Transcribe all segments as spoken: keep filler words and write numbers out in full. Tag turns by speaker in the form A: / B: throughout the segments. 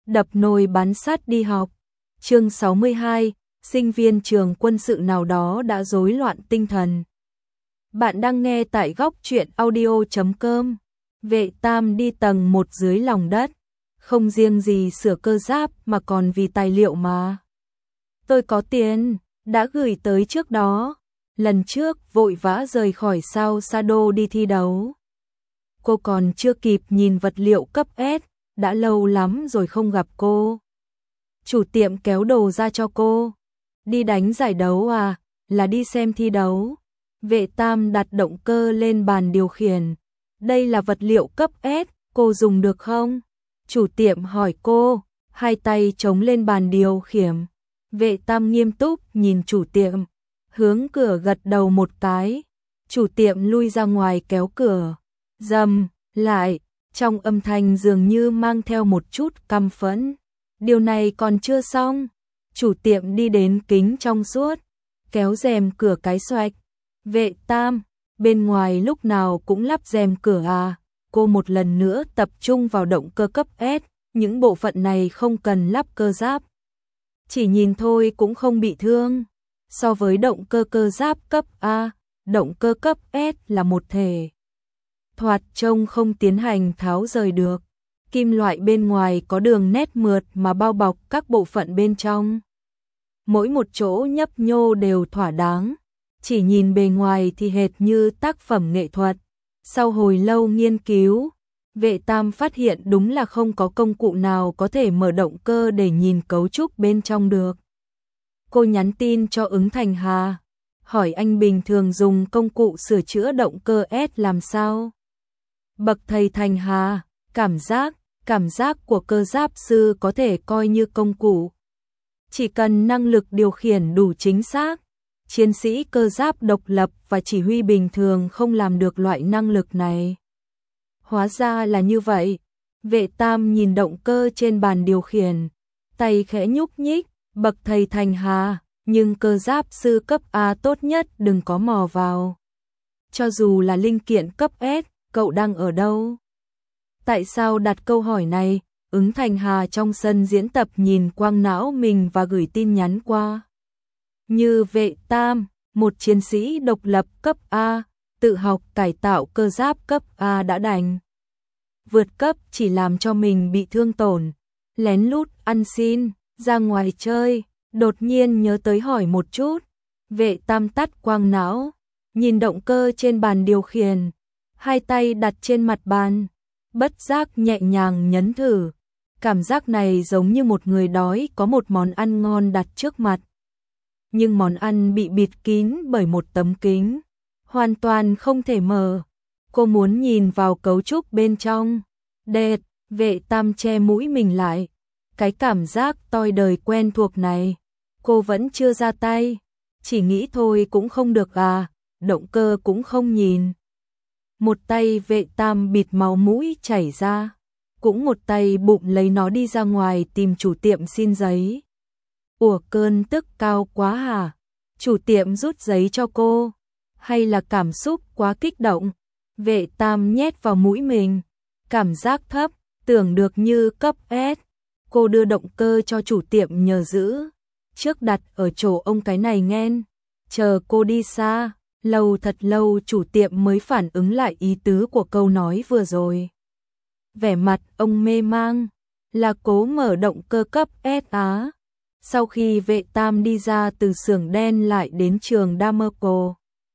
A: đập nồi bán sắt đi học. Chương sáu mươi hai, sinh viên trường quân sự nào đó đã rối loạn tinh thần. Bạn đang nghe tại góc truyện audio chấm com. Vệ Tam đi tầng một dưới lòng đất, không riêng gì sửa cơ giáp mà còn vì tài liệu mà. Tôi có tiền, đã gửi tới trước đó. Lần trước vội vã rời khỏi sao Sado đi thi đấu. Cô còn chưa kịp nhìn vật liệu cấp S, đã lâu lắm rồi không gặp cô. Chủ tiệm kéo đồ ra cho cô. Đi đánh giải đấu à, là đi xem thi đấu. Vệ Tam đặt động cơ lên bàn điều khiển. Đây là vật liệu cấp S, cô dùng được không? Chủ tiệm hỏi cô, hai tay chống lên bàn điều khiển. Vệ Tam nghiêm túc nhìn chủ tiệm, hướng cửa gật đầu một cái. Chủ tiệm lui ra ngoài kéo cửa, rầm lại, trong âm thanh dường như mang theo một chút căm phẫn. Điều này còn chưa xong. Chủ tiệm đi đến kính trong suốt, kéo rèm cửa cái xoạch. Vệ Tam, bên ngoài lúc nào cũng lắp rèm cửa à? Cô một lần nữa tập trung vào động cơ cấp S, những bộ phận này không cần lắp cơ giáp. Chỉ nhìn thôi cũng không bị thương. So với động cơ cơ giáp cấp A, động cơ cấp S là một thể. Thoạt trông không tiến hành tháo rời được. Kim loại bên ngoài có đường nét mượt mà bao bọc các bộ phận bên trong. Mỗi một chỗ nhấp nhô đều thỏa đáng. Chỉ nhìn bề ngoài thì hệt như tác phẩm nghệ thuật. Sau hồi lâu nghiên cứu, Vệ Tam phát hiện đúng là không có công cụ nào có thể mở động cơ để nhìn cấu trúc bên trong được. Cô nhắn tin cho Ứng Thành Hà, hỏi anh bình thường dùng công cụ sửa chữa động cơ S làm sao? Bậc thầy Thành Hà, cảm giác, cảm giác của cơ giáp sư có thể coi như công cụ. Chỉ cần năng lực điều khiển đủ chính xác, chiến sĩ cơ giáp độc lập và chỉ huy bình thường không làm được loại năng lực này. Hóa ra là như vậy. Vệ Tam nhìn động cơ trên bàn điều khiển, tay khẽ nhúc nhích, bậc thầy Thành Hà, nhưng cơ giáp sư cấp A tốt nhất đừng có mò vào. Cho dù là linh kiện cấp S, cậu đang ở đâu? Tại sao đặt câu hỏi này? Ứng Thành Hà trong sân diễn tập nhìn quang não mình và gửi tin nhắn qua. Như Vệ Tam, một chiến sĩ độc lập cấp A, tự học cải tạo cơ giáp cấp A đã đành. Vượt cấp chỉ làm cho mình bị thương tổn. Lén lút ăn xin, ra ngoài chơi, đột nhiên nhớ tới hỏi một chút. Vệ Tam tắt quang não, nhìn động cơ trên bàn điều khiển, hai tay đặt trên mặt bàn, bất giác nhẹ nhàng nhấn thử. Cảm giác này giống như một người đói có một món ăn ngon đặt trước mặt. Nhưng món ăn bị bịt kín bởi một tấm kính, hoàn toàn không thể mở. Cô muốn nhìn vào cấu trúc bên trong. Đệt, Vệ Tam che mũi mình lại. Cái cảm giác toi đời quen thuộc này, cô vẫn chưa ra tay. Chỉ nghĩ thôi cũng không được à, động cơ cũng không nhìn. Một tay Vệ Tam bịt máu mũi chảy ra, cũng một tay bụng lấy nó đi ra ngoài tìm chủ tiệm xin giấy. Ủa, cơn tức cao quá hả? Chủ tiệm rút giấy cho cô, hay là cảm xúc quá kích động? Vệ Tam nhét vào mũi mình, cảm giác thấp, tưởng được như cấp S. Cô đưa động cơ cho chủ tiệm nhờ giữ, trước đặt ở chỗ ông cái này nghen. Chờ cô đi xa, lâu thật lâu chủ tiệm mới phản ứng lại ý tứ của câu nói vừa rồi. Vẻ mặt ông mê mang, là cố mở động cơ cấp S á. Sau khi Vệ Tam đi ra từ xưởng đen lại đến trường Damerco.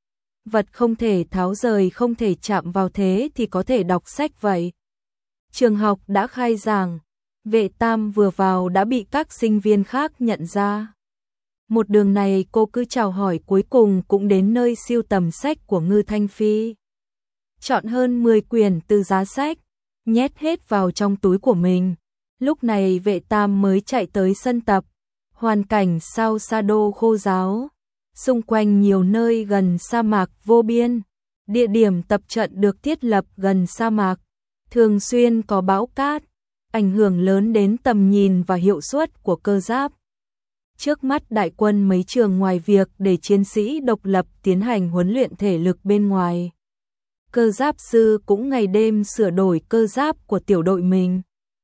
A: Vật không thể tháo rời, không thể chạm vào, thế thì có thể đọc sách vậy. Trường học đã khai giảng, Vệ Tam vừa vào đã bị các sinh viên khác nhận ra. Một đường này cô cứ chào hỏi, cuối cùng cũng đến nơi sưu tầm sách của Ngư Thanh Phi. Chọn hơn mười quyển từ giá sách, nhét hết vào trong túi của mình. Lúc này Vệ Tam mới chạy tới sân tập. Hoàn cảnh sao Sado khô ráo, xung quanh nhiều nơi gần sa mạc vô biên. Địa điểm tập trận được thiết lập gần sa mạc, thường xuyên có bão cát, ảnh hưởng lớn đến tầm nhìn và hiệu suất của cơ giáp. Trước mắt đại quân mấy trường ngoài việc để chiến sĩ độc lập tiến hành huấn luyện thể lực bên ngoài, cơ giáp sư cũng ngày đêm sửa đổi cơ giáp của tiểu đội mình.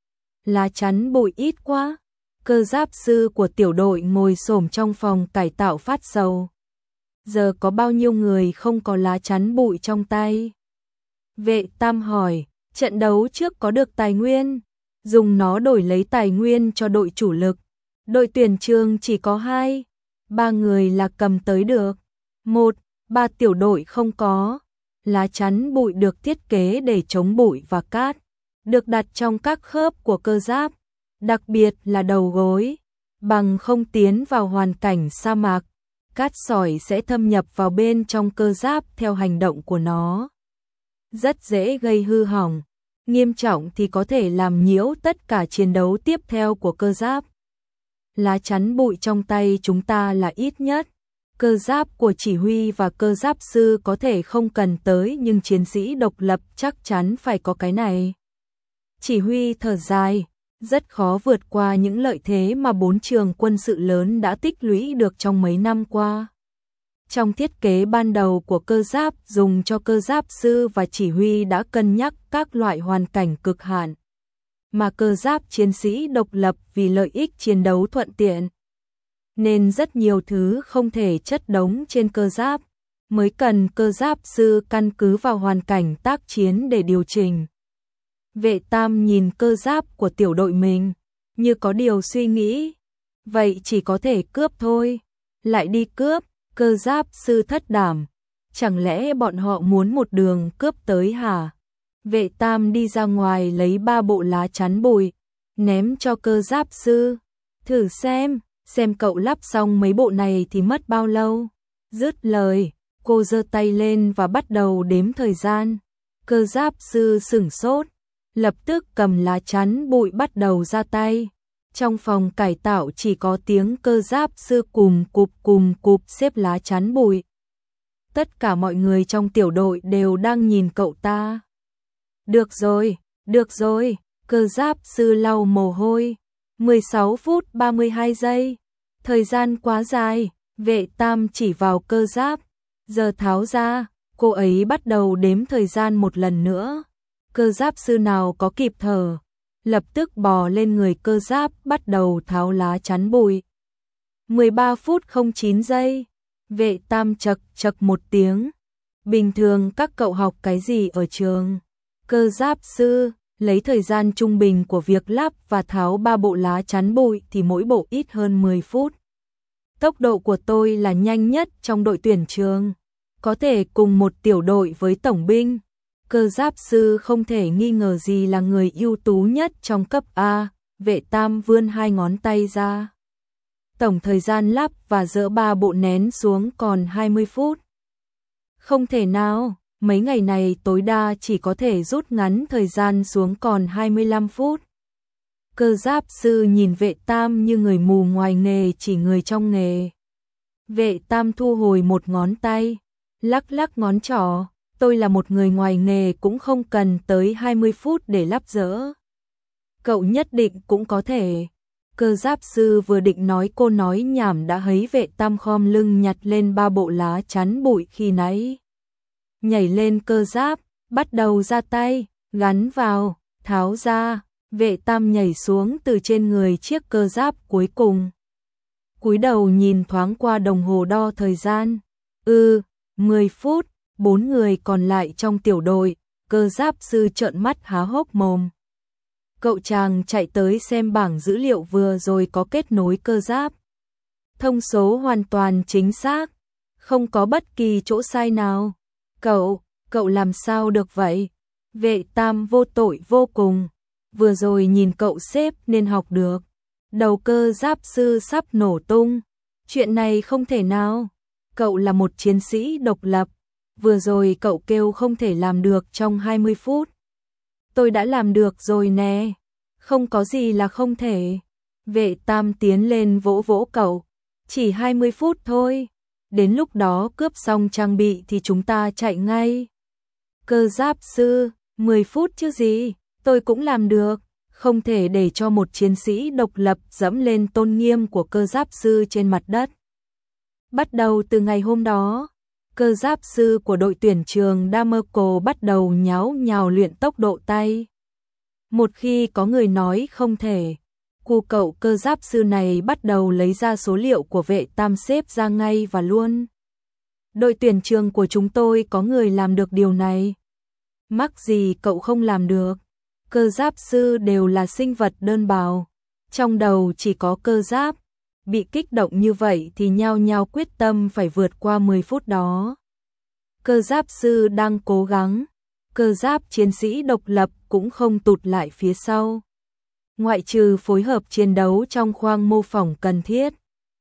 A: lá chắn bụi ít quá. Cơ giáp sư của tiểu đội ngồi xổm trong phòng cải tạo phát sầu. Giờ có bao nhiêu người không có lá chắn bụi trong tay? Vệ Tam hỏi, trận đấu trước có được tài nguyên, dùng nó đổi lấy tài nguyên cho đội chủ lực. Đội tuyển trường chỉ có hai, ba người là cầm tới được. Một, ba tiểu đội không có. Lá chắn bụi được thiết kế để chống bụi và cát, được đặt trong các khớp của cơ giáp, đặc biệt là đầu gối, bằng không tiến vào hoàn cảnh sa mạc. Cát sỏi sẽ thâm nhập vào bên trong cơ giáp theo hành động của nó. Rất dễ gây hư hỏng, nghiêm trọng thì có thể làm nhiễu tất cả chiến đấu tiếp theo của cơ giáp. Lá chắn bụi trong tay chúng ta là ít nhất. Cơ giáp của chỉ huy và cơ giáp sư có thể không cần tới, nhưng chiến sĩ độc lập chắc chắn phải có cái này. Chỉ huy thở dài, rất khó vượt qua những lợi thế mà bốn trường quân sự lớn đã tích lũy được trong mấy năm qua. Trong thiết kế ban đầu của cơ giáp dùng cho cơ giáp sư và chỉ huy đã cân nhắc các loại hoàn cảnh cực hạn, mà cơ giáp chiến sĩ độc lập vì lợi ích chiến đấu thuận tiện, nên rất nhiều thứ không thể chất đống trên cơ giáp, mới cần cơ giáp sư căn cứ vào hoàn cảnh tác chiến để điều chỉnh. Vệ Tam nhìn cơ giáp của tiểu đội mình, như có điều suy nghĩ. Vậy chỉ có thể cướp thôi. Lại đi cướp, cơ giáp sư thất đảm. Chẳng lẽ bọn họ muốn một đường cướp tới hả? Vệ Tam đi ra ngoài lấy ba bộ lá chắn bụi, ném cho cơ giáp sư. Thử xem, xem cậu lắp xong mấy bộ này thì mất bao lâu. Dứt lời, cô giơ tay lên và bắt đầu đếm thời gian. Cơ giáp sư sửng sốt, lập tức cầm lá chắn bụi bắt đầu ra tay. Trong phòng cải tạo chỉ có tiếng cơ giáp sư cùm cụp cùm cụp xếp lá chắn bụi. Tất cả mọi người trong tiểu đội đều đang nhìn cậu ta. Được rồi, được rồi, cơ giáp sư lau mồ hôi. mười sáu phút ba mươi hai giây. Thời gian quá dài, Vệ Tam chỉ vào cơ giáp. Giờ tháo ra, cô ấy bắt đầu đếm thời gian một lần nữa. Cơ giáp sư nào có kịp thở, lập tức bò lên người cơ giáp bắt đầu tháo lá chắn bụi. mười ba phút không chín giây. Vệ Tam chật chật một tiếng. Bình thường các cậu học cái gì ở trường? Cơ giáp sư, lấy thời gian trung bình của việc lắp và tháo ba bộ lá chắn bụi thì mỗi bộ ít hơn mười phút. Tốc độ của tôi là nhanh nhất trong đội tuyển trường, có thể cùng một tiểu đội với tổng binh. Cơ giáp sư không thể nghi ngờ gì là người ưu tú nhất trong cấp A. Vệ Tam vươn hai ngón tay ra. Tổng thời gian lắp và dỡ ba bộ nén xuống còn hai mươi phút. Không thể nào, mấy ngày này tối đa chỉ có thể rút ngắn thời gian xuống còn hai mươi lăm phút. Cơ giáp sư nhìn Vệ Tam như người mù ngoài nghề chỉ người trong nghề. Vệ Tam thu hồi một ngón tay, lắc lắc ngón trỏ. Tôi là một người ngoài nghề cũng không cần tới hai mươi phút để lắp dỡ. Cậu nhất định cũng có thể. Cơ giáp sư vừa định nói cô nói nhảm đã thấy Vệ Tam khom lưng nhặt lên ba bộ lá chắn bụi khi nãy. Nhảy lên cơ giáp, bắt đầu ra tay, gắn vào, tháo ra. Vệ Tam nhảy xuống từ trên người chiếc cơ giáp cuối cùng. Cúi đầu nhìn thoáng qua đồng hồ đo thời gian. Ừ, mười phút. Bốn người còn lại trong tiểu đội, cơ giáp sư trợn mắt há hốc mồm. Cậu chàng chạy tới xem bảng dữ liệu vừa rồi có kết nối cơ giáp. Thông số hoàn toàn chính xác, không có bất kỳ chỗ sai nào. Cậu, cậu làm sao được vậy? Vệ Tam vô tội vô cùng. Vừa rồi nhìn cậu xếp nên học được. Đầu cơ giáp sư sắp nổ tung. Chuyện này không thể nào. Cậu là một chiến sĩ độc lập. Vừa rồi cậu kêu không thể làm được trong hai mươi phút. Tôi đã làm được rồi nè. Không có gì là không thể. Vệ Tam tiến lên vỗ vỗ cậu. Chỉ hai mươi phút thôi. Đến lúc đó cướp xong trang bị thì chúng ta chạy ngay. Cơ giáp sư, mười phút chứ gì. Tôi cũng làm được. Không thể để cho một chiến sĩ độc lập dẫm lên tôn nghiêm của cơ giáp sư trên mặt đất. Bắt đầu từ ngày hôm đó, cơ giáp sư của đội tuyển trường Damerco bắt đầu nháo nhào luyện tốc độ tay. Một khi có người nói không thể, cu cậu cơ giáp sư này bắt đầu lấy ra số liệu của vệ tam xếp ra ngay và luôn. Đội tuyển trường của chúng tôi có người làm được điều này. Mắc gì cậu không làm được? Cơ giáp sư đều là sinh vật đơn bào, trong đầu chỉ có cơ giáp. Bị kích động như vậy thì nhao nhao quyết tâm phải vượt qua mười phút đó. Cơ giáp sư đang cố gắng, cơ giáp chiến sĩ độc lập cũng không tụt lại phía sau. Ngoại trừ phối hợp chiến đấu trong khoang mô phỏng cần thiết,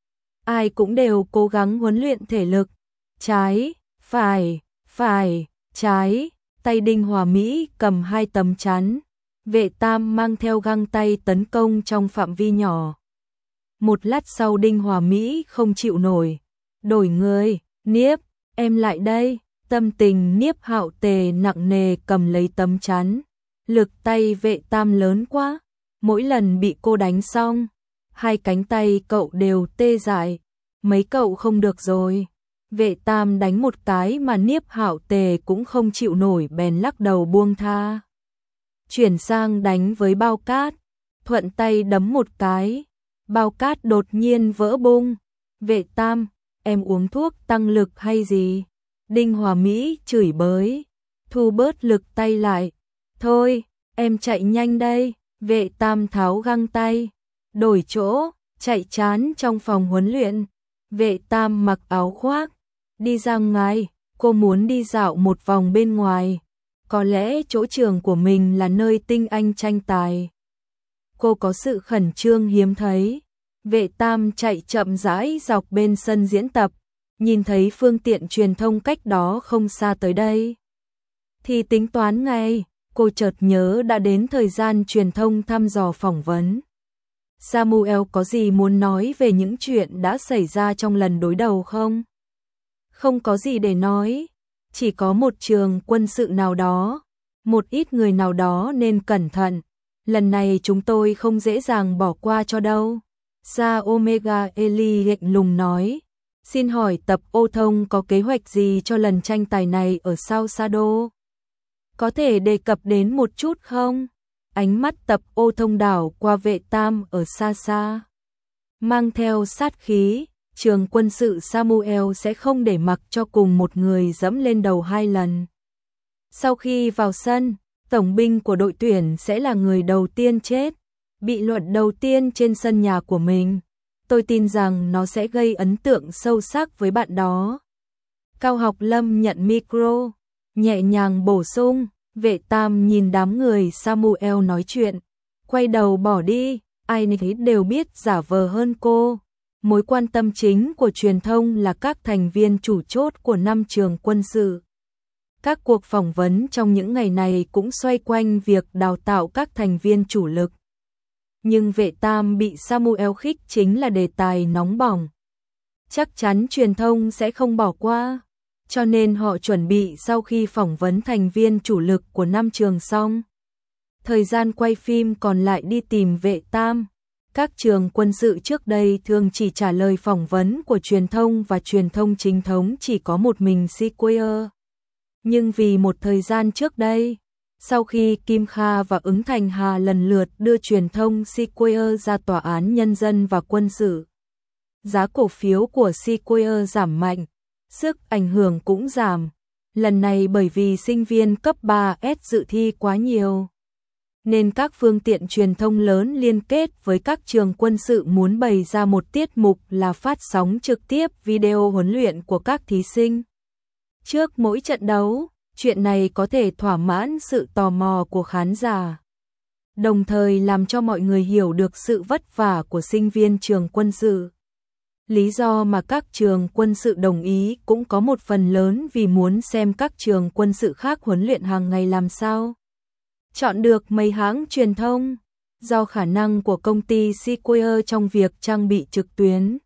A: ai cũng đều cố gắng huấn luyện thể lực. Trái, phải, phải, trái, tay Đinh Hòa Mỹ cầm hai tấm chắn. Vệ tam mang theo găng tay tấn công trong phạm vi nhỏ. Một lát sau Đinh Hòa Mỹ không chịu nổi. Đổi người, Niếp, em lại đây. Tâm tình Niếp Hạo Tề nặng nề cầm lấy tấm chắn. Lực tay vệ tam lớn quá. Mỗi lần bị cô đánh xong, hai cánh tay cậu đều tê dại. Mấy cậu không được rồi. Vệ tam đánh một cái mà Niếp Hạo Tề cũng không chịu nổi bèn lắc đầu buông tha. Chuyển sang đánh với bao cát, thuận tay đấm một cái, bao cát đột nhiên vỡ bung. Vệ tam, em uống thuốc tăng lực hay gì? Đinh Hòa Mỹ chửi bới, thu bớt lực tay lại. Thôi, em chạy nhanh đây. Vệ tam tháo găng tay, đổi chỗ, chạy trán trong phòng huấn luyện. Vệ tam mặc áo khoác, đi ra ngoài, cô muốn đi dạo một vòng bên ngoài. Có lẽ chỗ trường của mình là nơi tinh anh tranh tài. Cô có sự khẩn trương hiếm thấy. Vệ tam chạy chậm rãi dọc bên sân diễn tập, nhìn thấy phương tiện truyền thông cách đó không xa tới đây. Thì tính toán ngay, cô chợt nhớ đã đến thời gian truyền thông thăm dò phỏng vấn. Samuel có gì muốn nói về những chuyện đã xảy ra trong lần đối đầu không? Không có gì để nói. Chỉ có một trường quân sự nào đó, một ít người nào đó nên cẩn thận. Lần này chúng tôi không dễ dàng bỏ qua cho đâu. Sa Omega Eli lạnh lùng nói. Xin hỏi tập ô thông có kế hoạch gì cho lần tranh tài này ở Sao Sado? Có thể đề cập đến một chút không? Ánh mắt tập ô thông đảo qua vệ tam ở xa xa. Mang theo sát khí. Trường quân sự Samuel sẽ không để mặc cho cùng một người dẫm lên đầu hai lần. Sau khi vào sân, tổng binh của đội tuyển sẽ là người đầu tiên chết, bị luận đầu tiên trên sân nhà của mình. Tôi tin rằng nó sẽ gây ấn tượng sâu sắc với bạn đó. Cao Học Lâm nhận micro, nhẹ nhàng bổ sung. Vệ tam nhìn đám người Samuel nói chuyện, quay đầu bỏ đi. Ai nấy đều biết giả vờ hơn cô. Mối quan tâm chính của truyền thông là các thành viên chủ chốt của năm trường quân sự. Các cuộc phỏng vấn trong những ngày này cũng xoay quanh việc đào tạo các thành viên chủ lực. Nhưng vệ tam bị Samuel khích chính là đề tài nóng bỏng. Chắc chắn truyền thông sẽ không bỏ qua, cho nên họ chuẩn bị sau khi phỏng vấn thành viên chủ lực của năm trường xong. Thời gian quay phim còn lại đi tìm vệ tam. Các trường quân sự trước đây thường chỉ trả lời phỏng vấn của truyền thông và truyền thông chính thống chỉ có một mình Sequoia. Nhưng vì một thời gian trước đây, sau khi Kim Kha và Ứng Thành Hà lần lượt đưa truyền thông Sequoia ra tòa án nhân dân và quân sự, giá cổ phiếu của Sequoia giảm mạnh, sức ảnh hưởng cũng giảm. Lần này bởi vì sinh viên cấp ba S dự thi quá nhiều, nên các phương tiện truyền thông lớn liên kết với các trường quân sự muốn bày ra một tiết mục là phát sóng trực tiếp video huấn luyện của các thí sinh. Trước mỗi trận đấu, chuyện này có thể thỏa mãn sự tò mò của khán giả, đồng thời làm cho mọi người hiểu được sự vất vả của sinh viên trường quân sự. Lý do mà các trường quân sự đồng ý cũng có một phần lớn vì muốn xem các trường quân sự khác huấn luyện hàng ngày làm sao. Chọn được mấy hãng truyền thông, do khả năng của công ty Sequoia trong việc trang bị trực tuyến.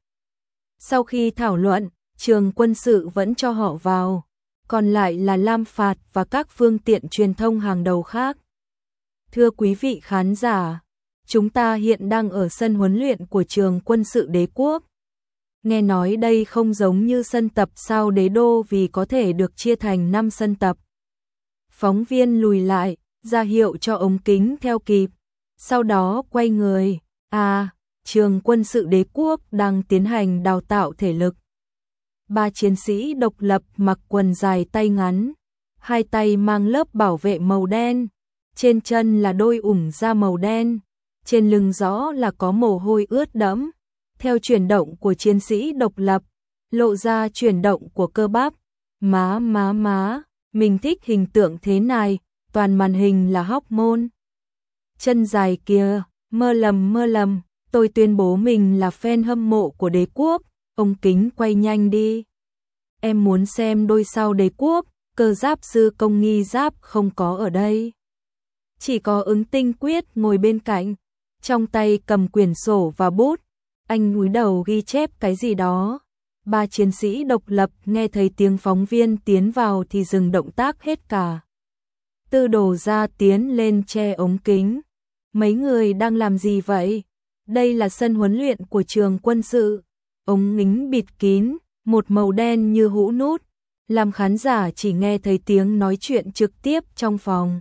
A: Sau khi thảo luận, trường quân sự vẫn cho họ vào, còn lại là Lam Phạt và các phương tiện truyền thông hàng đầu khác. Thưa quý vị khán giả, chúng ta hiện đang ở sân huấn luyện của trường quân sự Đế Quốc. Nghe nói đây không giống như sân tập sao Đế Đô vì có thể được chia thành năm sân tập. Phóng viên lùi lại, ra hiệu cho ống kính theo kịp, sau đó quay người. À, trường quân sự đế quốc đang tiến hành đào tạo thể lực. Ba chiến sĩ độc lập mặc quần dài tay ngắn, hai tay mang lớp bảo vệ màu đen, trên chân là đôi ủng da màu đen, trên lưng rõ là có mồ hôi ướt đẫm. Theo chuyển động của chiến sĩ độc lập, lộ ra chuyển động của cơ bắp. Má má má, mình thích hình tượng thế này, toàn màn hình là hormone. Chân dài kia, mơ lầm mơ lầm, tôi tuyên bố mình là fan hâm mộ của đế quốc, ống kính quay nhanh đi. Em muốn xem đôi sau đế quốc, cơ giáp sư công nghi giáp không có ở đây. Chỉ có Ứng Tinh Quyết ngồi bên cạnh, trong tay cầm quyển sổ và bút, anh cúi đầu ghi chép cái gì đó. Ba chiến sĩ độc lập nghe thấy tiếng phóng viên tiến vào thì dừng động tác hết cả. Tư Đồ Gia tiến lên che ống kính. Mấy người đang làm gì vậy? Đây là sân huấn luyện của trường quân sự. Ống kính bịt kín, một màu đen như hũ nút, làm khán giả chỉ nghe thấy tiếng nói chuyện trực tiếp trong phòng.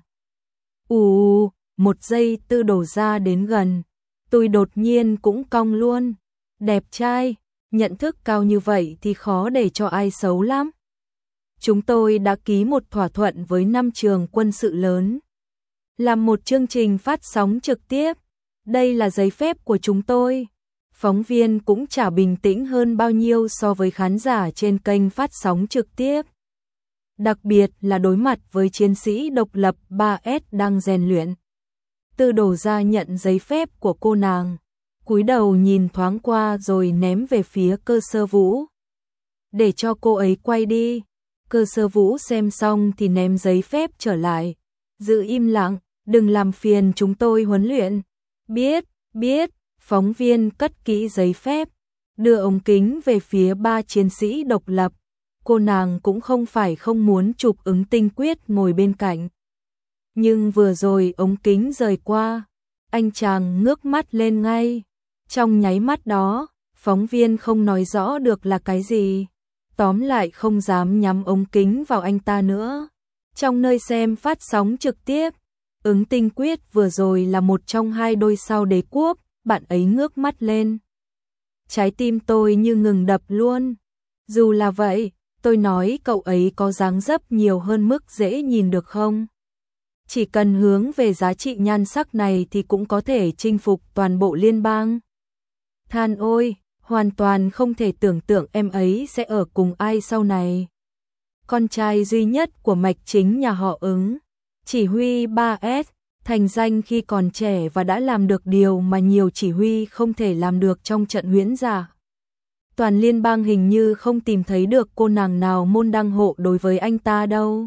A: Ù, một giây Tư Đồ Gia đến gần, tôi đột nhiên cũng cong luôn. Đẹp trai, nhận thức cao như vậy thì khó để cho ai xấu lắm. Chúng tôi đã ký một thỏa thuận với năm trường quân sự lớn, làm một chương trình phát sóng trực tiếp. Đây là giấy phép của chúng tôi. Phóng viên cũng chả bình tĩnh hơn bao nhiêu so với khán giả trên kênh phát sóng trực tiếp. Đặc biệt là đối mặt với chiến sĩ độc lập ba S đang rèn luyện. Tư Đồ Gia nhận giấy phép của cô nàng, cúi đầu nhìn thoáng qua rồi ném về phía Cơ Sơ Vũ. Để cho cô ấy quay đi. Cơ Sơ Vũ xem xong thì ném giấy phép trở lại. Giữ im lặng, đừng làm phiền chúng tôi huấn luyện. Biết, biết, phóng viên cất kỹ giấy phép, đưa ống kính về phía ba chiến sĩ độc lập. Cô nàng cũng không phải không muốn chụp Ứng Tinh Quyết ngồi bên cạnh. Nhưng vừa rồi ống kính rời qua, anh chàng ngước mắt lên ngay. Trong nháy mắt đó, phóng viên không nói rõ được là cái gì. Tóm lại không dám nhắm ống kính vào anh ta nữa. Trong nơi xem phát sóng trực tiếp, Ứng Tinh Quyết vừa rồi là một trong hai đôi sao đế quốc, bạn ấy ngước mắt lên. Trái tim tôi như ngừng đập luôn. Dù là vậy, tôi nói cậu ấy có dáng dấp nhiều hơn mức dễ nhìn được không? Chỉ cần hướng về giá trị nhan sắc này thì cũng có thể chinh phục toàn bộ liên bang. Than ôi, hoàn toàn không thể tưởng tượng em ấy sẽ ở cùng ai sau này. Con trai duy nhất của mạch chính nhà họ Ứng, chỉ huy ba S, thành danh khi còn trẻ và đã làm được điều mà nhiều chỉ huy không thể làm được trong trận huyễn giả. Toàn liên bang hình như không tìm thấy được cô nàng nào môn đăng hộ đối với anh ta đâu.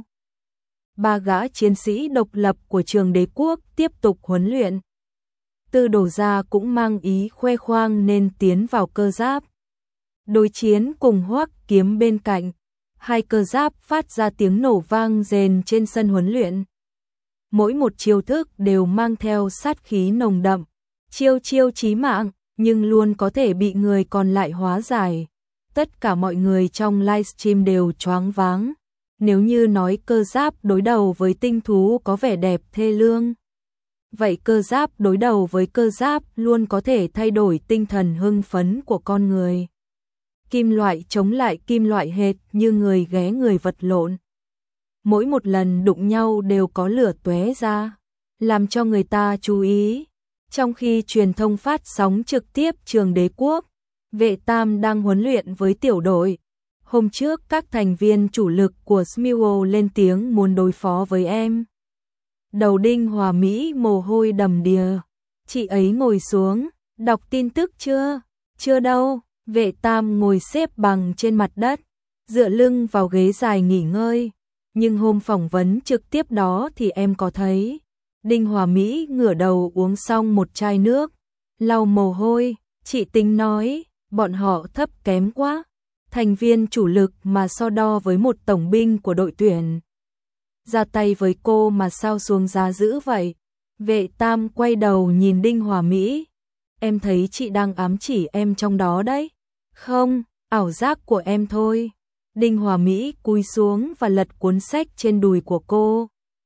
A: Ba gã chiến sĩ độc lập của trường đế quốc tiếp tục huấn luyện. Tư Đồ Gia cũng mang ý khoe khoang nên tiến vào cơ giáp. Đối chiến cùng Hoắc Kiếm bên cạnh, hai cơ giáp phát ra tiếng nổ vang rền trên sân huấn luyện. Mỗi một chiêu thức đều mang theo sát khí nồng đậm, chiêu chiêu chí mạng, nhưng luôn có thể bị người còn lại hóa giải. Tất cả mọi người trong livestream đều choáng váng. Nếu như nói cơ giáp đối đầu với tinh thú có vẻ đẹp thê lương, vậy cơ giáp đối đầu với cơ giáp luôn có thể thay đổi tinh thần hưng phấn của con người. Kim loại chống lại kim loại hệt như người ghé người vật lộn. Mỗi một lần đụng nhau đều có lửa tóe ra, làm cho người ta chú ý. Trong khi truyền thông phát sóng trực tiếp trường đế quốc, Vệ Tam đang huấn luyện với tiểu đội. Hôm trước các thành viên chủ lực của Smeagol lên tiếng muốn đối phó với em. Đầu Đinh Hòa Mỹ mồ hôi đầm đìa. Chị ấy ngồi xuống, đọc tin tức chưa? Chưa đâu. Vệ Tam ngồi xếp bằng trên mặt đất, dựa lưng vào ghế dài nghỉ ngơi. Nhưng hôm phỏng vấn trực tiếp đó thì em có thấy. Đinh Hòa Mỹ ngửa đầu uống xong một chai nước, lau mồ hôi. Chị tính nói, bọn họ thấp kém quá. Thành viên chủ lực mà so đo với một tổng binh của đội tuyển. Ra tay với cô mà sao xuống giá dữ vậy? Vệ Tam quay đầu nhìn Đinh Hòa Mỹ. Em thấy chị đang ám chỉ em trong đó đấy. Không, ảo giác của em thôi. Đinh Hòa Mỹ cúi xuống và lật cuốn sách trên đùi của cô.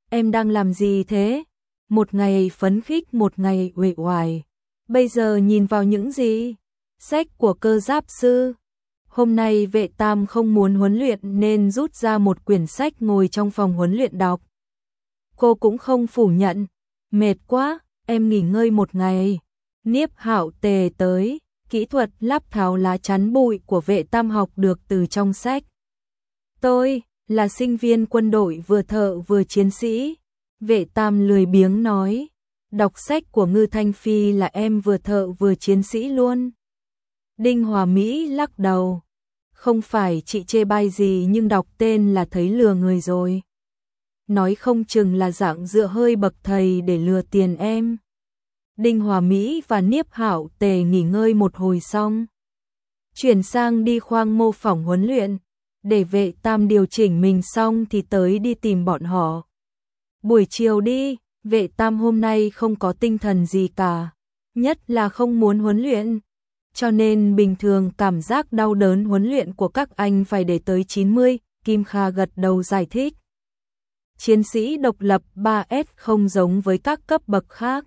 A: em đang làm gì thế? Một ngày phấn khích một ngày uể oải. Bây giờ nhìn vào những gì? Sách của cơ giáp sư. Hôm nay Vệ Tam không muốn huấn luyện nên rút ra một quyển sách ngồi trong phòng huấn luyện đọc. Cô cũng không phủ nhận. Mệt quá, em nghỉ ngơi một ngày. Niếp Hạo Tề tới, kỹ thuật lắp tháo lá chắn bụi của Vệ Tam học được từ trong sách. Tôi là sinh viên quân đội vừa thợ vừa chiến sĩ. Vệ Tam lười biếng nói, đọc sách của Ngư Thanh Phi là em vừa thợ vừa chiến sĩ luôn. Đinh Hòa Mỹ lắc đầu, không phải chị chê bai gì nhưng đọc tên là thấy lừa người rồi. Nói không chừng là dạng dựa hơi bậc thầy để lừa tiền em. Đinh Hòa Mỹ và Niếp Hạo Tề nghỉ ngơi một hồi xong, chuyển sang đi khoang mô phỏng huấn luyện. Để Vệ Tam điều chỉnh mình xong thì tới đi tìm bọn họ. Buổi chiều đi, Vệ Tam hôm nay không có tinh thần gì cả, nhất là không muốn huấn luyện. Cho nên bình thường cảm giác đau đớn huấn luyện của các anh phải để tới chín mươi, Kim Kha gật đầu giải thích. Chiến sĩ độc lập ba S không giống với các cấp bậc khác.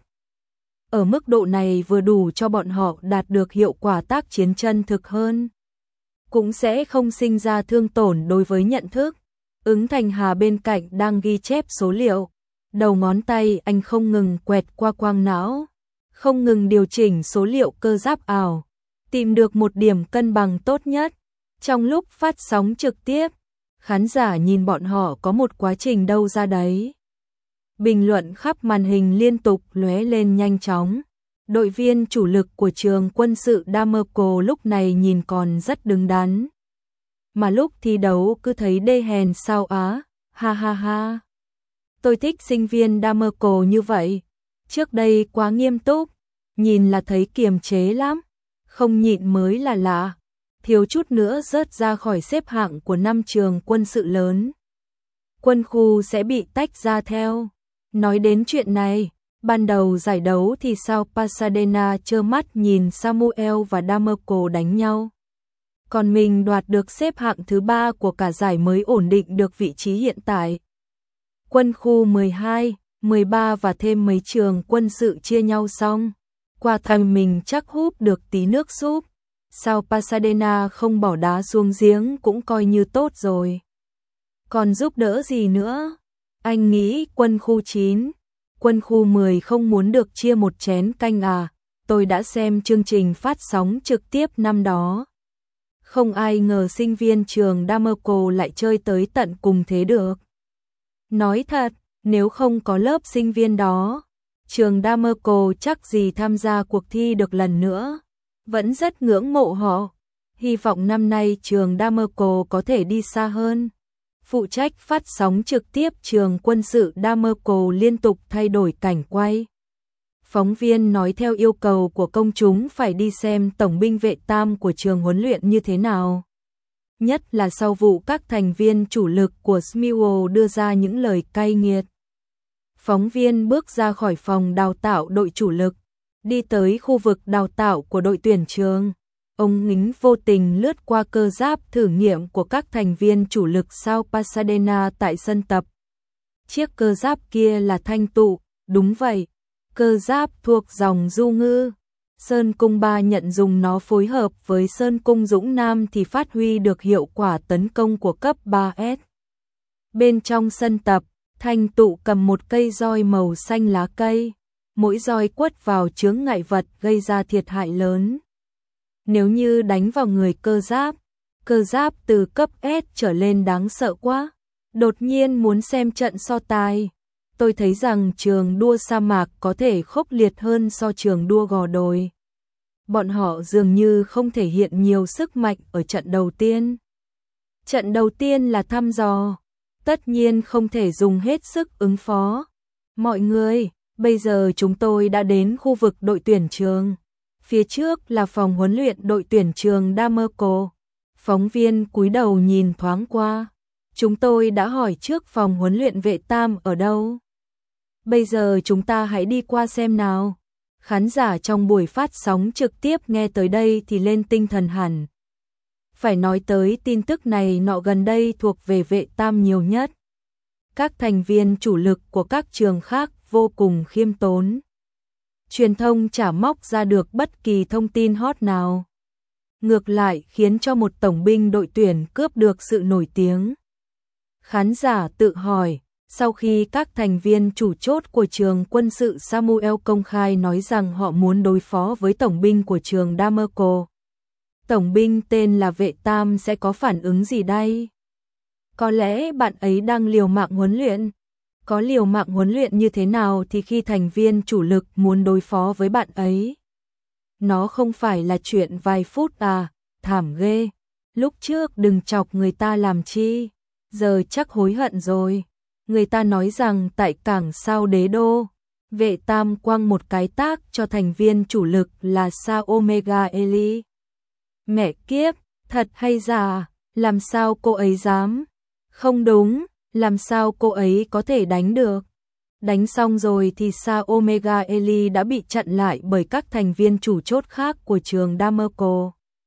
A: Ở mức độ này vừa đủ cho bọn họ đạt được hiệu quả tác chiến chân thực hơn. Cũng sẽ không sinh ra thương tổn đối với nhận thức. Ứng Thành Hà bên cạnh đang ghi chép số liệu. Đầu ngón tay anh không ngừng quẹt qua quang não, không ngừng điều chỉnh số liệu cơ giáp ảo, tìm được một điểm cân bằng tốt nhất. Trong lúc phát sóng trực tiếp, khán giả nhìn bọn họ có một quá trình đâu ra đấy. Bình luận khắp màn hình liên tục lóe lên nhanh chóng. Đội viên chủ lực của trường quân sự Damerco lúc này nhìn còn rất đứng đắn. Mà lúc thi đấu cứ thấy đê hèn sao á, ha ha ha. Tôi thích sinh viên Damerco như vậy. Trước đây quá nghiêm túc, nhìn là thấy kiềm chế lắm. Không nhịn mới là lạ. Thiếu chút nữa rớt ra khỏi xếp hạng của năm trường quân sự lớn. Quân khu sẽ bị tách ra theo. Nói đến chuyện này, ban đầu giải đấu thì sao Pasadena trơ mắt nhìn Samuel và Damerco đánh nhau. Còn mình đoạt được xếp hạng thứ ba của cả giải mới ổn định được vị trí hiện tại. Quân khu mười hai, mười ba và thêm mấy trường quân sự chia nhau xong. Qua thành mình chắc húp được tí nước súp. Sao Pasadena không bỏ đá xuống giếng cũng coi như tốt rồi. Còn giúp đỡ gì nữa? Anh nghĩ quân khu chín, quân khu mười không muốn được chia một chén canh à? Tôi đã xem chương trình phát sóng trực tiếp năm đó. Không ai ngờ sinh viên trường Damerco lại chơi tới tận cùng thế được. Nói thật, nếu không có lớp sinh viên đó, trường Damerco chắc gì tham gia cuộc thi được lần nữa. Vẫn rất ngưỡng mộ họ. Hy vọng năm nay trường Damerco có thể đi xa hơn. Phụ trách phát sóng trực tiếp trường quân sự Damerco liên tục thay đổi cảnh quay. Phóng viên nói theo yêu cầu của công chúng phải đi xem tổng binh Vệ Tam của trường huấn luyện như thế nào. Nhất là sau vụ các thành viên chủ lực của Smewell đưa ra những lời cay nghiệt. Phóng viên bước ra khỏi phòng đào tạo đội chủ lực, đi tới khu vực đào tạo của đội tuyển trường. Ông Ngính vô tình lướt qua cơ giáp thử nghiệm của các thành viên chủ lực sao Pasadena tại sân tập. Chiếc cơ giáp kia là Thanh Tụ, đúng vậy, cơ giáp thuộc dòng Du Ngư. Sơn Cung ba nhận dùng nó phối hợp với Sơn Cung Dũng Nam thì phát huy được hiệu quả tấn công của cấp ba S. Bên trong sân tập, Thanh Tụ cầm một cây roi màu xanh lá cây, mỗi roi quất vào chướng ngại vật gây ra thiệt hại lớn. Nếu như đánh vào người cơ giáp, cơ giáp từ cấp S trở lên đáng sợ quá. Đột nhiên muốn xem trận so tài. Tôi thấy rằng trường đua sa mạc có thể khốc liệt hơn so trường đua gò đồi. Bọn họ dường như không thể hiện nhiều sức mạnh ở trận đầu tiên. Trận đầu tiên là thăm dò, tất nhiên không thể dùng hết sức ứng phó. Mọi người, bây giờ chúng tôi đã đến khu vực đội tuyển trường. Phía trước là phòng huấn luyện đội tuyển trường Damerco. Phóng viên cúi đầu nhìn thoáng qua. Chúng tôi đã hỏi trước phòng huấn luyện Vệ Tam ở đâu. Bây giờ chúng ta hãy đi qua xem nào. Khán giả trong buổi phát sóng trực tiếp nghe tới đây thì lên tinh thần hẳn. Phải nói tới tin tức này nọ gần đây thuộc về Vệ Tam nhiều nhất. Các thành viên chủ lực của các trường khác vô cùng khiêm tốn. Truyền thông chả móc ra được bất kỳ thông tin hot nào. Ngược lại khiến cho một tổng binh đội tuyển cướp được sự nổi tiếng. Khán giả tự hỏi, sau khi các thành viên chủ chốt của trường quân sự Samuel công khai nói rằng họ muốn đối phó với tổng binh của trường Damerco, tổng binh tên là Vệ Tam sẽ có phản ứng gì đây? Có lẽ bạn ấy đang liều mạng huấn luyện. Có liều mạng huấn luyện như thế nào thì khi thành viên chủ lực muốn đối phó với bạn ấy? Nó không phải là chuyện vài phút à, thảm ghê. Lúc trước đừng chọc người ta làm chi, giờ chắc hối hận rồi. Người ta nói rằng tại cảng sao Đế Đô, Vệ Tam quăng một cái tác cho thành viên chủ lực là sao Omega Eli. Mẹ kiếp, thật hay giả, làm sao cô ấy dám? Không đúng, làm sao cô ấy có thể đánh được? Đánh xong rồi thì sao Omega Eli đã bị chặn lại bởi các thành viên chủ chốt khác của trường Damerco.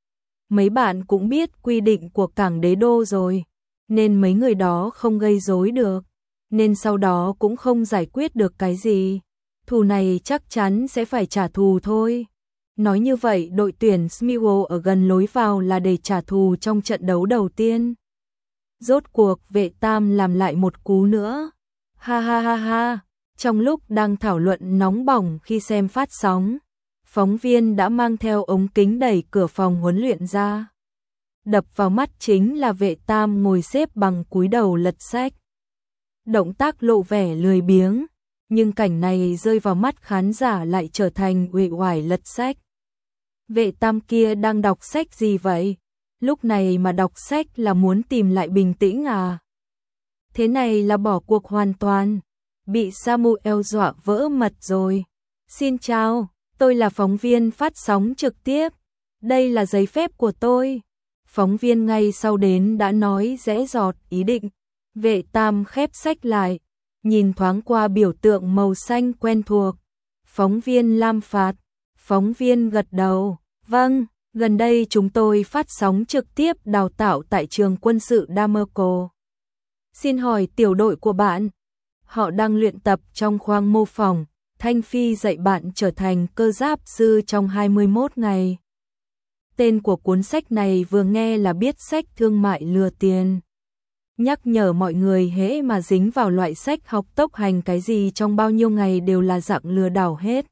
A: Mấy bạn cũng biết quy định của cảng Đế Đô rồi, nên mấy người đó không gây rối được, nên sau đó cũng không giải quyết được cái gì. Thù này chắc chắn sẽ phải trả thù thôi. Nói như vậy đội tuyển Smilwo ở gần lối vào là để trả thù trong trận đấu đầu tiên. Rốt cuộc Vệ Tam làm lại một cú nữa. Ha ha ha ha, trong lúc đang thảo luận nóng bỏng khi xem phát sóng, phóng viên đã mang theo ống kính đẩy cửa phòng huấn luyện ra. Đập vào mắt chính là Vệ Tam ngồi xếp bằng cúi đầu lật sách. Động tác lộ vẻ lười biếng, nhưng cảnh này rơi vào mắt khán giả lại trở thành uể oải lật sách. Vệ Tam kia đang đọc sách gì vậy? Lúc này mà đọc sách là muốn tìm lại bình tĩnh à? Thế này là bỏ cuộc hoàn toàn, bị Samuel dọa vỡ mật rồi. Xin chào, tôi là phóng viên phát sóng trực tiếp, đây là giấy phép của tôi. Phóng viên ngay sau đến đã nói rẽ rọt ý định. Vệ Tam khép sách lại, nhìn thoáng qua biểu tượng màu xanh quen thuộc. Phóng viên Lam Phạt, phóng viên gật đầu, vâng. Gần đây chúng tôi phát sóng trực tiếp đào tạo tại trường quân sự Damerco. Xin hỏi tiểu đội của bạn, họ đang luyện tập trong khoang mô phỏng, Thanh Phi dạy bạn trở thành cơ giáp sư trong hai mươi mốt ngày. Tên của cuốn sách này vừa nghe là biết sách thương mại lừa tiền. Nhắc nhở mọi người hễ mà dính vào loại sách học tốc hành cái gì trong bao nhiêu ngày đều là dạng lừa đảo hết.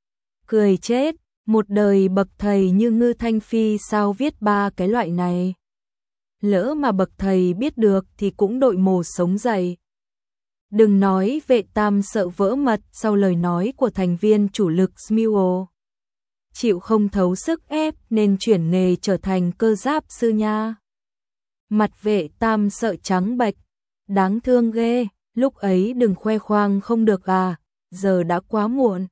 A: Cười chết. Một đời bậc thầy như Ngư Thanh Phi sao viết ba cái loại này. Lỡ mà bậc thầy biết được thì cũng đội mồ sống dậy. Đừng nói Vệ Tam sợ vỡ mật sau lời nói của thành viên chủ lực Smilwo. Chịu không thấu sức ép nên chuyển nghề trở thành cơ giáp sư nha. Mặt Vệ Tam sợ trắng bệch, đáng thương ghê, lúc ấy đừng khoe khoang không được à, giờ đã quá muộn.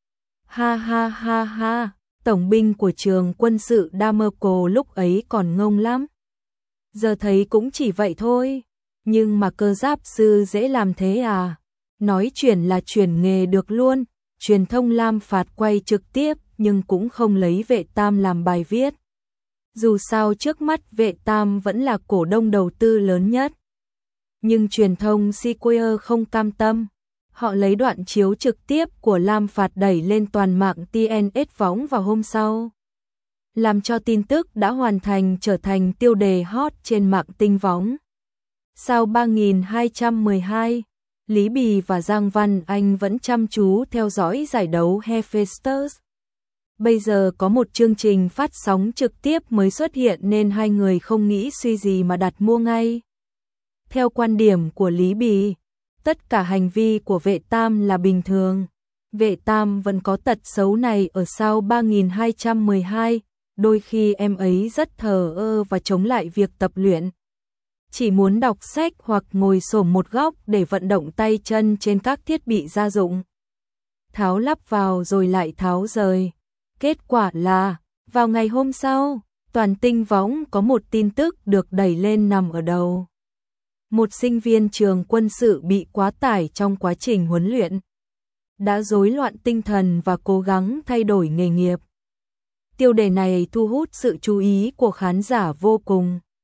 A: Ha ha ha ha, tổng binh của trường quân sự Damerco lúc ấy còn ngông lắm. Giờ thấy cũng chỉ vậy thôi, nhưng mà cơ giáp sư dễ làm thế à? Nói chuyển là chuyển nghề được luôn, truyền thông Lam Phạt quay trực tiếp nhưng cũng không lấy Vệ Tam làm bài viết. Dù sao trước mắt Vệ Tam vẫn là cổ đông đầu tư lớn nhất. Nhưng truyền thông Sequoia không cam tâm. Họ lấy đoạn chiếu trực tiếp của Lam Phạt đẩy lên toàn mạng tê en ét võng vào hôm sau. Làm cho tin tức đã hoàn thành trở thành tiêu đề hot trên mạng tinh võng. Sau ba nghìn hai trăm mười hai, Lý Bì và Giang Văn Anh vẫn chăm chú theo dõi giải đấu Hephaestus. Bây giờ có một chương trình phát sóng trực tiếp mới xuất hiện nên hai người không nghĩ suy gì mà đặt mua ngay. Theo quan điểm của Lý Bì, tất cả hành vi của Vệ Tam là bình thường. Vệ Tam vẫn có tật xấu này ở sau ba nghìn hai trăm mười hai, đôi khi em ấy rất thờ ơ và chống lại việc tập luyện. Chỉ muốn đọc sách hoặc ngồi xổm một góc để vận động tay chân trên các thiết bị gia dụng. Tháo lắp vào rồi lại tháo rời. Kết quả là, vào ngày hôm sau, toàn tinh võng có một tin tức được đẩy lên nằm ở đầu. Một sinh viên trường quân sự bị quá tải trong quá trình huấn luyện. Đã rối loạn tinh thần và cố gắng thay đổi nghề nghiệp. Tiêu đề này thu hút sự chú ý của khán giả vô cùng.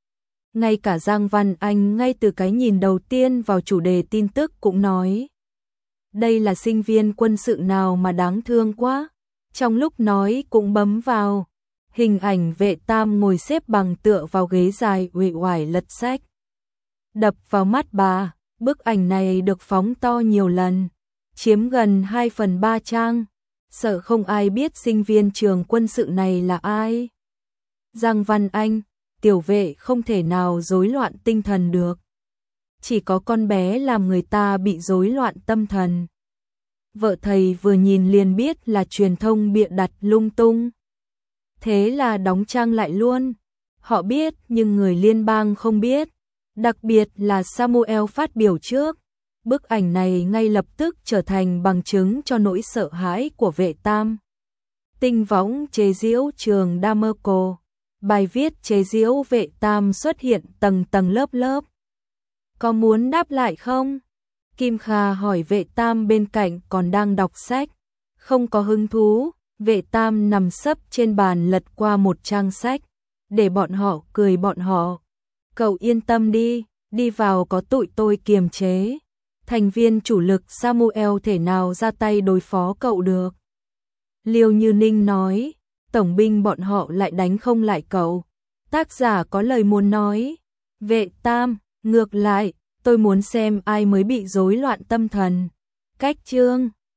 A: Ngay cả Giang Văn Anh ngay từ cái nhìn đầu tiên vào chủ đề tin tức cũng nói. Đây là sinh viên quân sự nào mà đáng thương quá. Trong lúc nói cũng bấm vào. Hình ảnh Vệ Tam ngồi xếp bằng tựa vào ghế dài uể oải lật sách. Đập vào mắt bà, bức ảnh này được phóng to nhiều lần, chiếm gần hai phần ba trang. Sợ không ai biết sinh viên trường quân sự này là ai. Giang Văn Anh, tiểu vệ không thể nào rối loạn tinh thần được. Chỉ có con bé làm người ta bị rối loạn tâm thần. Vợ thầy vừa nhìn liền biết là truyền thông bịa đặt lung tung. Thế là đóng trang lại luôn. Họ biết nhưng người liên bang không biết. Đặc biệt là Samuel phát biểu trước. Bức ảnh này ngay lập tức trở thành bằng chứng cho nỗi sợ hãi của Vệ Tam. Tinh võng chế giễu trường Damerco. Bài viết chế giễu Vệ Tam xuất hiện tầng tầng lớp lớp. Có muốn đáp lại không? Kim Kha hỏi Vệ Tam bên cạnh còn đang đọc sách. Không có hứng thú. Vệ Tam nằm sấp trên bàn lật qua một trang sách. Để bọn họ cười bọn họ. Cậu yên tâm đi, đi vào có tụi tôi kiềm chế. Thành viên chủ lực Samuel thể nào ra tay đối phó cậu được. Liêu Như Ninh nói, tổng binh bọn họ lại đánh không lại cậu. Tác giả có lời muốn nói. Vệ Tam, ngược lại, tôi muốn xem ai mới bị rối loạn tâm thần. Cách chương